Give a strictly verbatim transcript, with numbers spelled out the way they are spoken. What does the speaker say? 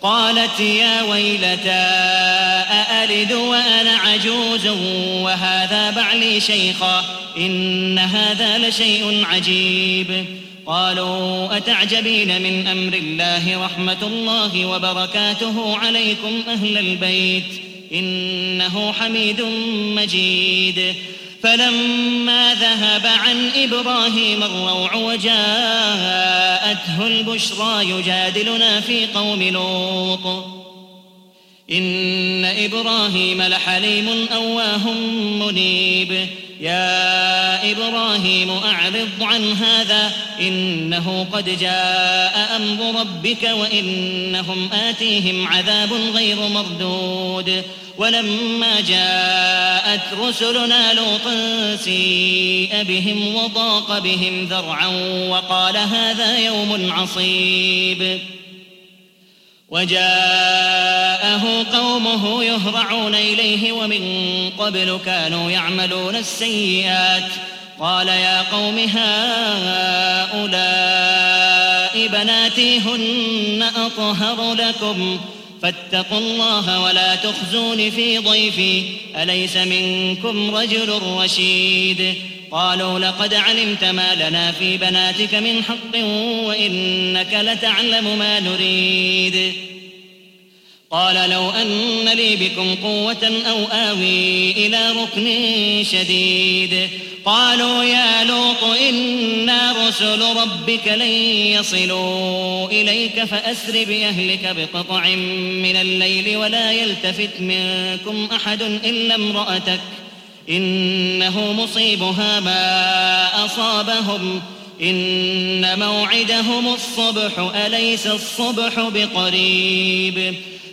قالت يا ويلتى أألد وأنا عجوز وهذا بعلي شيخا إن هذا لشيء عجيب. قالوا أتعجبين من أمر الله رحمة الله وبركاته عليكم أهل البيت إنه حميد مجيد. فلما ذهب عن إبراهيم الروع وجاءته البشرى يجادلنا في قوم لوط إن إبراهيم لحليم أواه منيب. يا إبراهيم أعرض عن هذا إنه قد جاء أمر ربك وإنهم آتيهم عذاب غير مردود. ولما جاءت رسلنا لوطا سيء بهم وضاق بهم ذرعا وقال هذا يوم عصيب. وجاءه قومه يهرعون إليه ومن قبل كانوا يعملون السيئات. قال يا قوم هؤلاء بناتي هن أطهر لكم فاتقوا الله ولا تخزون في ضيفي أليس منكم رجل رشيد. قالوا لقد علمت ما لنا في بناتك من حق وإنك لتعلم ما نريد. قال لو أن لي بكم قوة أو آوي إلى ركن شديد. قالوا يا لوط إنا رسل ربك لن يصلوا إليك فأسر بأهلك بقطع من الليل ولا يلتفت منكم أحد إلا امرأتك إنه مصيبها ما أصابهم إن موعدهم الصبح أليس الصبح بقريب.